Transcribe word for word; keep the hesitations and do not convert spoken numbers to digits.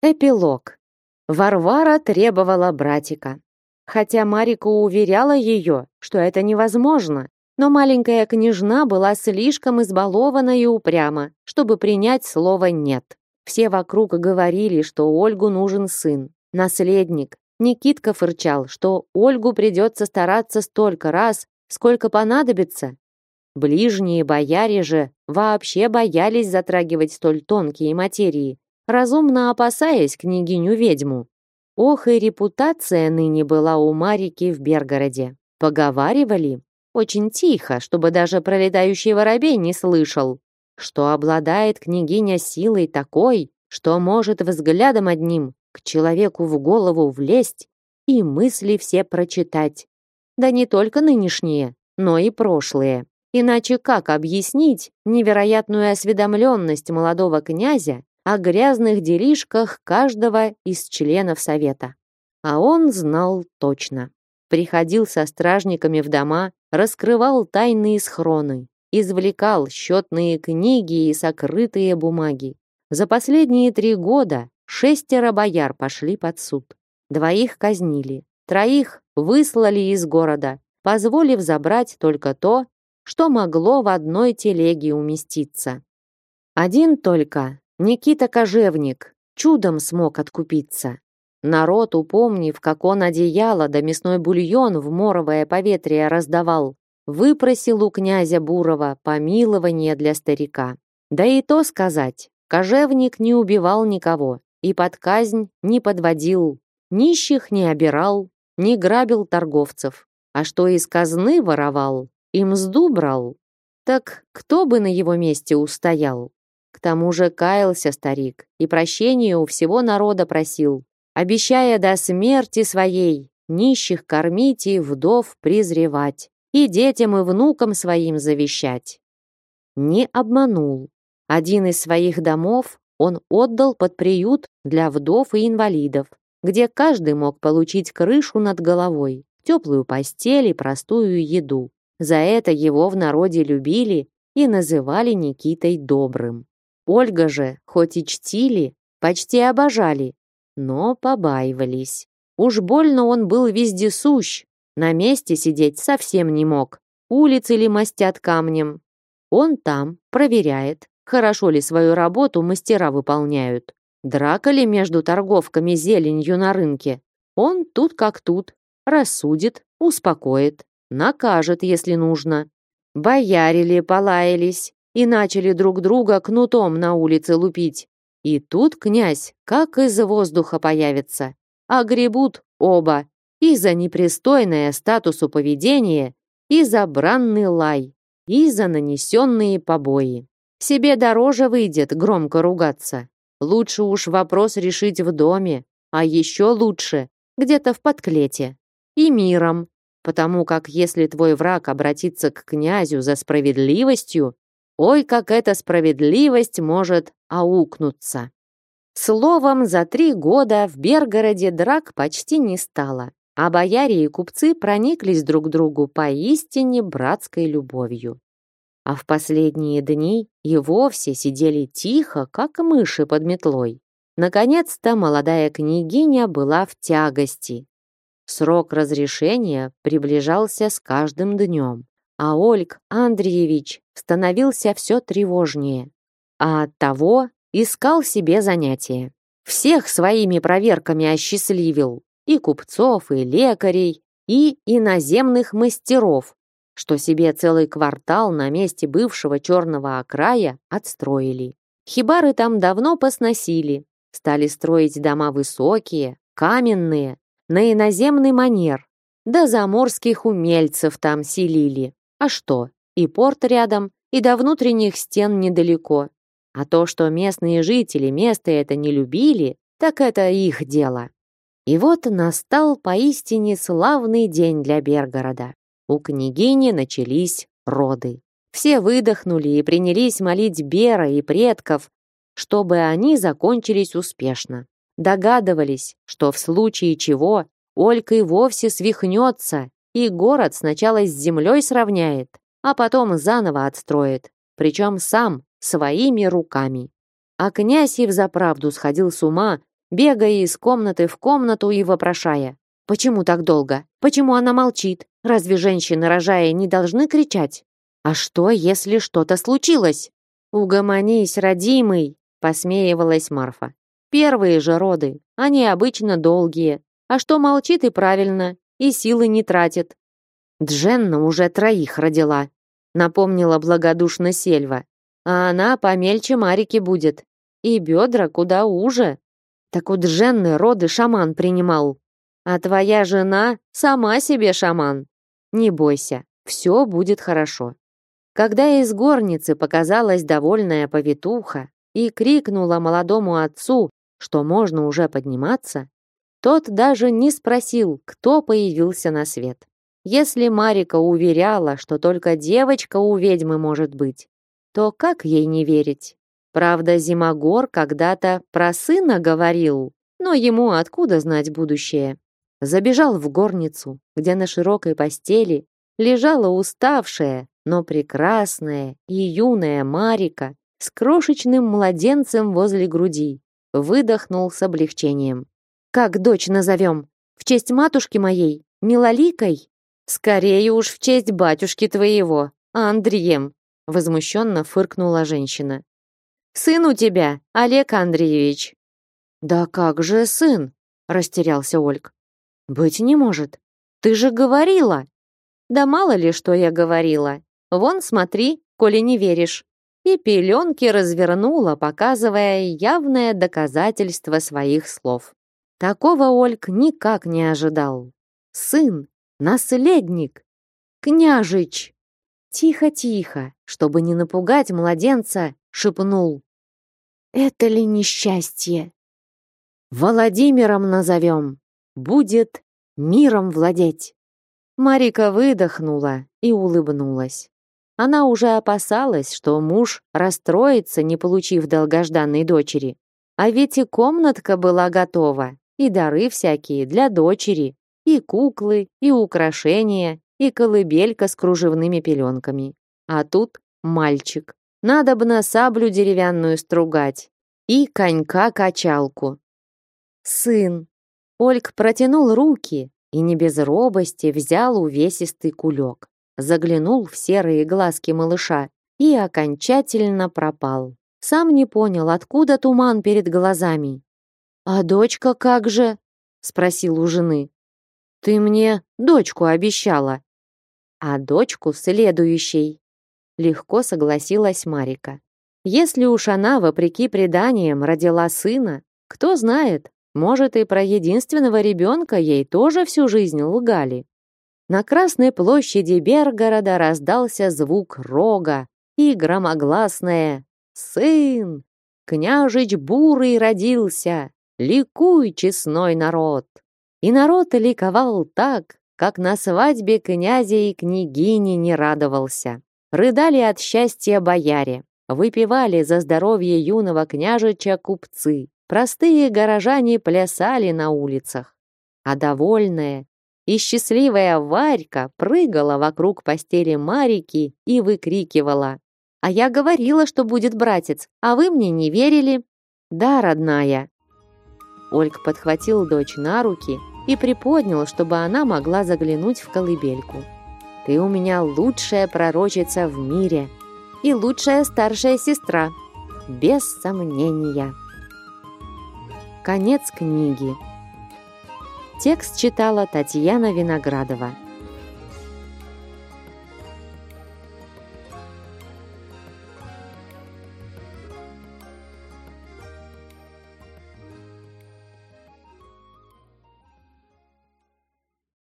Эпилог. Варвара требовала братика. Хотя Марика уверяла ее, что это невозможно, но маленькая княжна была слишком избалована и упряма, чтобы принять слово «нет». Все вокруг говорили, что Ольгу нужен сын, наследник. Никитка фырчал, что Ольгу придется стараться столько раз, сколько понадобится. Ближние бояре же вообще боялись затрагивать столь тонкие материи, разумно опасаясь княгиню-ведьму. Ох, и репутация ныне была у Марики в Бергороде. Поговаривали, очень тихо, чтобы даже пролетающий воробей не слышал, что обладает княгиня силой такой, что может взглядом одним к человеку в голову влезть и мысли все прочитать. Да не только нынешние, но и прошлые. Иначе как объяснить невероятную осведомленность молодого князя о грязных делишках каждого из членов совета? А он знал точно. Приходил со стражниками в дома, раскрывал тайные схроны, извлекал счетные книги и сокрытые бумаги. За последние три года шестеро бояр пошли под суд. Двоих казнили, троих выслали из города, позволив забрать только то, что могло в одной телеге уместиться. Один только, Никита Кожевник, чудом смог откупиться. Народ, упомнив, как он одеяло да мясной бульон в моровое поветрие раздавал, выпросил у князя Бурова помилование для старика. Да и то сказать, Кожевник не убивал никого и под казнь не подводил, нищих не обирал, не грабил торговцев, а что из казны воровал и мзду брал, так кто бы на его месте устоял? К тому же каялся старик и прощения у всего народа просил, обещая до смерти своей нищих кормить и вдов презревать, и детям и внукам своим завещать. Не обманул. Один из своих домов он отдал под приют для вдов и инвалидов, где каждый мог получить крышу над головой, теплую постель и простую еду. За это его в народе любили и называли Никитой Добрым. Ольга же, хоть и чтили, почти обожали, но побаивались. Уж больно он был вездесущ, на месте сидеть совсем не мог. Улицы ли мастят камнем. Он там проверяет, хорошо ли свою работу мастера выполняют. Драка ли между торговками зеленью на рынке. Он тут как тут, рассудит, успокоит. Накажет, если нужно. Бояре ли полаялись и начали друг друга кнутом на улице лупить. И тут князь как из воздуха появится. А гребут оба и за непристойное статусу поведения, и за бранный лай, и за нанесенные побои. Себе дороже выйдет громко ругаться. Лучше уж вопрос решить в доме, а еще лучше где-то в подклете. И миром. Потому как если твой враг обратится к князю за справедливостью, ой, как эта справедливость может аукнуться. Словом, за три года в Бергороде драк почти не стало, а бояре и купцы прониклись друг к другу поистине братской любовью. А в последние дни и вовсе сидели тихо, как мыши под метлой. Наконец-то молодая княгиня была в тягости. Срок разрешения приближался с каждым днем, а Ольг Андреевич становился все тревожнее, а оттого искал себе занятия. Всех своими проверками осчастливил, и купцов, и лекарей, и иноземных мастеров, что себе целый квартал на месте бывшего черного окрая отстроили. Хибары там давно посносили, стали строить дома высокие, каменные, на иноземный манер, да заморских умельцев там селили. А что, и порт рядом, и до внутренних стен недалеко. А то, что местные жители место это не любили, так это их дело. И вот настал поистине славный день для Бергорода. У княгини начались роды. Все выдохнули и принялись молить Бера и предков, чтобы они закончились успешно. Догадывались, что в случае чего Ольга и вовсе свихнется, и город сначала с землей сравняет, а потом заново отстроит, причем сам, своими руками. А князь и взаправду сходил с ума бегая из комнаты в комнату и вопрошая: «Почему так долго? Почему она молчит? Разве женщины, рожая, не должны кричать? А что, если что-то случилось?» «Угомонись, родимый!» — посмеивалась Марфа. «Первые же роды, они обычно долгие. А что молчит и правильно, и силы не тратит». «Дженна уже троих родила», — напомнила благодушно Сельва. «А она помельче Марики будет. И бедра куда уже. Так у Дженны роды шаман принимал. А твоя жена сама себе шаман. Не бойся, все будет хорошо». Когда из горницы показалась довольная повитуха и крикнула молодому отцу, что можно уже подниматься, тот даже не спросил, кто появился на свет. Если Марика уверяла, что только девочка у ведьмы может быть, то как ей не верить? Правда, Зимогор когда-то про сына говорил, но ему откуда знать будущее? Забежал в горницу, где на широкой постели лежала уставшая, но прекрасная и юная Марика с крошечным младенцем возле груди. Выдохнул с облегчением. «Как дочь назовем? В честь матушки моей? Милоликой?» «Скорее уж в честь батюшки твоего, Андрием», возмущенно фыркнула женщина. «Сын у тебя, Олег Андреевич». «Да как же сын?» растерялся Ольг. «Быть не может. Ты же говорила». «Да мало ли, что я говорила. Вон, смотри, коли не веришь». И пеленки развернула, показывая явное доказательство своих слов. Такого Ольг никак не ожидал. Сын, наследник, княжич. Тихо-тихо, чтобы не напугать младенца, шепнул: «Это ли несчастье? Владимиром назовем, будет миром владеть». Марика выдохнула и улыбнулась. Она уже опасалась, что муж расстроится, не получив долгожданной дочери. А ведь и комнатка была готова, и дары всякие для дочери, и куклы, и украшения, и колыбелька с кружевными пеленками. А тут мальчик. Надобно саблю деревянную стругать и конька-качалку. Сын. Ольг протянул руки и не без робости взял увесистый кулек. Заглянул в серые глазки малыша и окончательно пропал. Сам не понял, откуда туман перед глазами. «А дочка как же?» — спросил у жены. «Ты мне дочку обещала». «А дочку следующей», — легко согласилась Марика. «Если уж она, вопреки преданиям, родила сына, кто знает, может, и про единственного ребенка ей тоже всю жизнь лгали». На Красной площади Бергорода раздался звук рога и громогласное: «Сын! Княжич Бурый родился! Ликуй, честной народ!» И народ ликовал так, как на свадьбе князя и княгини не радовался. Рыдали от счастья бояре, выпивали за здоровье юного княжича купцы, простые горожане плясали на улицах. А довольная и счастливая Варька прыгала вокруг постели Марики и выкрикивала: «А я говорила, что будет братец, а вы мне не верили». «Да, родная». Ольг подхватил дочь на руки и приподнял, чтобы она могла заглянуть в колыбельку. «Ты у меня лучшая пророчица в мире и лучшая старшая сестра, без сомнения». Конец книги. Текст читала Татьяна Виноградова.